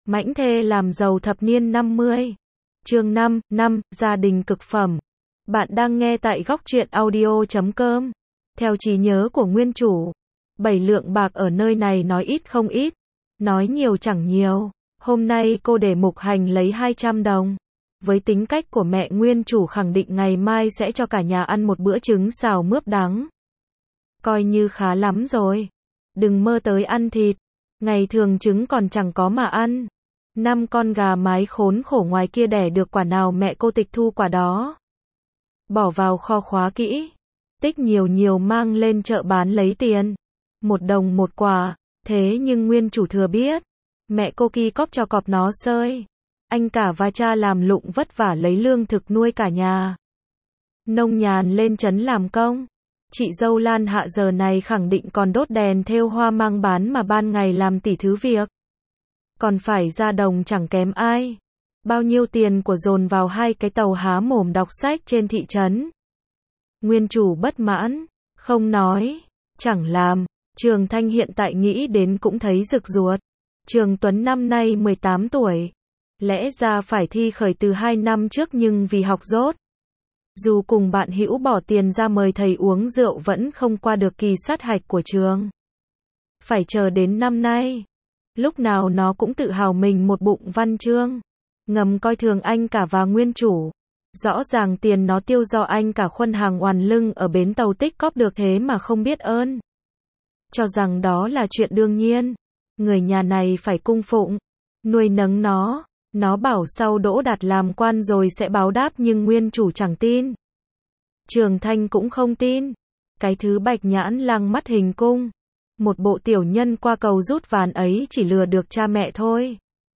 Mãnh thê làm giàu thập niên 50. Chương 5, gia đình cực phẩm. Bạn đang nghe tại góc truyện audio.com. Theo trí nhớ của nguyên chủ, 7 lượng bạc ở nơi này nói ít không ít, nói nhiều chẳng nhiều. Hôm nay cô để Mục Hành lấy 200 đồng. Với tính cách của mẹ nguyên chủ khẳng định ngày mai sẽ cho cả nhà ăn một bữa trứng xào mướp đắng. Coi như khá lắm rồi. Đừng mơ tới ăn thịt. Ngày thường trứng còn chẳng có mà ăn. 5 con gà mái khốn khổ ngoài kia đẻ được quả nào mẹ cô tịch thu quả đó. Bỏ vào kho khóa kỹ. Tích nhiều nhiều mang lên chợ bán lấy tiền. 1 đồng một quả. Thế nhưng nguyên chủ thừa biết. Mẹ cô ki cóp cho cọp nó sơi. Anh cả và cha làm lụng vất vả lấy lương thực nuôi cả nhà. Nông nhàn lên trấn làm công. Chị dâu Lan Hạ giờ này khẳng định còn đốt đèn thêu hoa mang bán mà ban ngày làm tỷ thứ việc. Còn phải ra đồng chẳng kém ai. Bao nhiêu tiền của dồn vào 2 cái tàu há mồm đọc sách trên thị trấn. Nguyên chủ bất mãn, không nói, chẳng làm. Trường Thanh hiện tại nghĩ đến cũng thấy rực ruột. Trường Tuấn năm nay 18 tuổi. Lẽ ra phải thi khởi từ 2 năm trước nhưng vì học dốt. Dù cùng bạn hữu bỏ tiền ra mời thầy uống rượu vẫn không qua được kỳ sát hạch của trường. Phải chờ đến năm nay. Lúc nào nó cũng tự hào mình một bụng văn chương. Ngầm coi thường anh cả và nguyên chủ. Rõ ràng tiền nó tiêu do anh cả khuân hàng oằn lưng ở bến tàu tích cóp được thế mà không biết ơn. Cho rằng đó là chuyện đương nhiên. Người nhà này phải cung phụng, nuôi nấng nó. Nó bảo sau đỗ đạt làm quan rồi sẽ báo đáp nhưng nguyên chủ chẳng tin. Trường Thanh cũng không tin. Cái thứ bạch nhãn lăng mắt hình cung. Một bộ tiểu nhân qua cầu rút ván ấy chỉ lừa được cha mẹ thôi.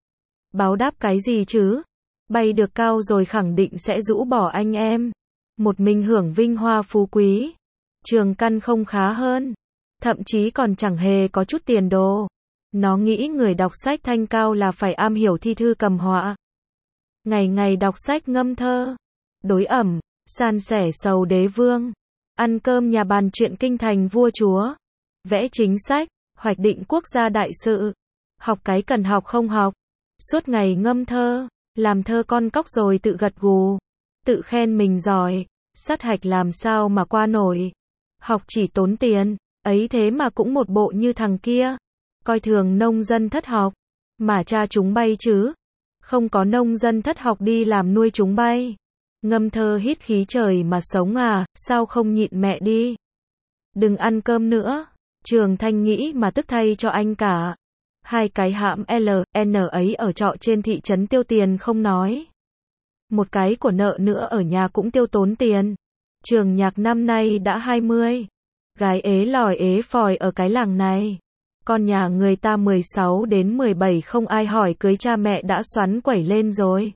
Báo đáp cái gì chứ? Bay được cao rồi khẳng định sẽ rũ bỏ anh em. Một mình hưởng vinh hoa phú quý. Trường căn không khá hơn. Thậm chí còn chẳng hề có chút tiền đồ. Nó nghĩ người đọc sách thanh cao là phải am hiểu thi thư cầm họa. Ngày ngày đọc sách ngâm thơ. Đối ẩm, san sẻ sầu đế vương. Ăn cơm nhà bàn chuyện kinh thành vua chúa. Vẽ chính sách, hoạch định quốc gia đại sự. Học cái cần học không học. Suốt ngày ngâm thơ, làm thơ con cóc rồi tự gật gù. Tự khen mình giỏi, sát hạch làm sao mà qua nổi. Học chỉ tốn tiền, ấy thế mà cũng một bộ như thằng kia. Coi thường nông dân thất học, mà cha chúng bay chứ. Không có nông dân thất học đi làm nuôi chúng bay. Ngâm thơ hít khí trời mà sống à, sao không nhịn mẹ đi. Đừng ăn cơm nữa. Trường Thanh nghĩ mà tức thay cho anh cả. 2 cái hãm LN ấy ở trọ trên thị trấn tiêu tiền không nói. Một cái của nợ nữa ở nhà cũng tiêu tốn tiền. Trường Nhạc năm nay đã 20. Gái ế lòi ế phòi ở cái làng này. Con nhà người ta 16 đến 17 không ai hỏi cưới cha mẹ đã xoắn quẩy lên rồi.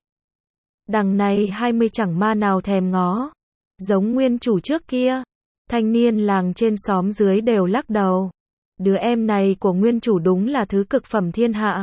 Đằng này 20 chẳng ma nào thèm ngó. Giống nguyên chủ trước kia. Thanh niên làng trên xóm dưới đều lắc đầu. Đứa em này của nguyên chủ đúng là thứ cực phẩm thiên hạ.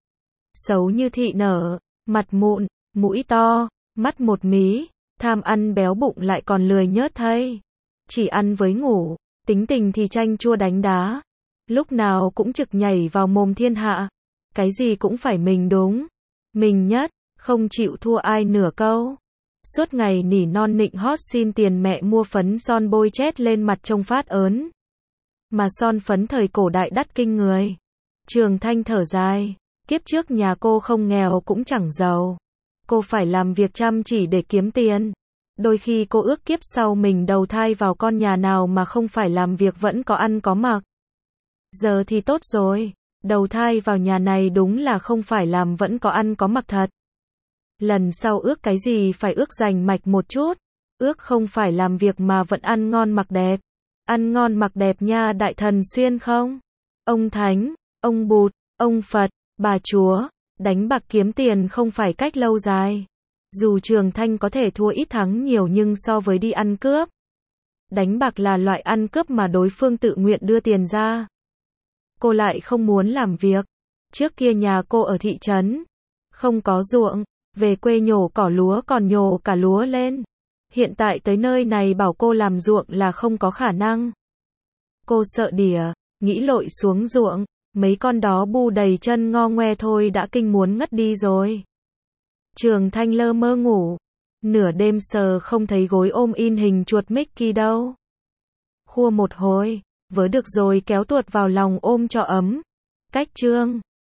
Xấu như thị nở, mặt mụn, mũi to, mắt một mí, tham ăn béo bụng lại còn lười nhớt thay. Chỉ ăn với ngủ, tính tình thì chanh chua đánh đá. Lúc nào cũng trực nhảy vào mồm thiên hạ. Cái gì cũng phải mình đúng. Mình nhất, không chịu thua ai nửa câu. Suốt ngày nỉ non nịnh hót xin tiền mẹ mua phấn son bôi chét lên mặt trông phát ớn. Mà son phấn thời cổ đại đắt kinh người. Trường Thanh thở dài. Kiếp trước nhà cô không nghèo cũng chẳng giàu. Cô phải làm việc chăm chỉ để kiếm tiền. Đôi khi cô ước kiếp sau mình đầu thai vào con nhà nào mà không phải làm việc vẫn có ăn có mặc. Giờ thì tốt rồi. Đầu thai vào nhà này đúng là không phải làm vẫn có ăn có mặc thật. Lần sau ước cái gì phải ước rành mạch một chút. Ước không phải làm việc mà vẫn ăn ngon mặc đẹp. Ăn ngon mặc đẹp nha đại thần xuyên không? Ông Thánh, ông Bụt, ông Phật, bà Chúa, đánh bạc kiếm tiền không phải cách lâu dài. Dù Trường Thanh có thể thua ít thắng nhiều nhưng so với đi ăn cướp. Đánh bạc là loại ăn cướp mà đối phương tự nguyện đưa tiền ra. Cô lại không muốn làm việc. Trước kia nhà cô ở thị trấn. Không có ruộng. Về quê nhổ cỏ lúa còn nhổ cả lúa lên. Hiện tại tới nơi này bảo cô làm ruộng là không có khả năng. Cô sợ đỉa, nghĩ lội xuống ruộng, Mấy con đó bu đầy chân ngo ngoe thôi đã kinh muốn ngất đi rồi. Trường Thanh lơ mơ ngủ. Nửa đêm sờ không thấy gối ôm in hình chuột Mickey đâu. Khua một hồi, vớ được rồi kéo tuột vào lòng ôm cho ấm. Cách chương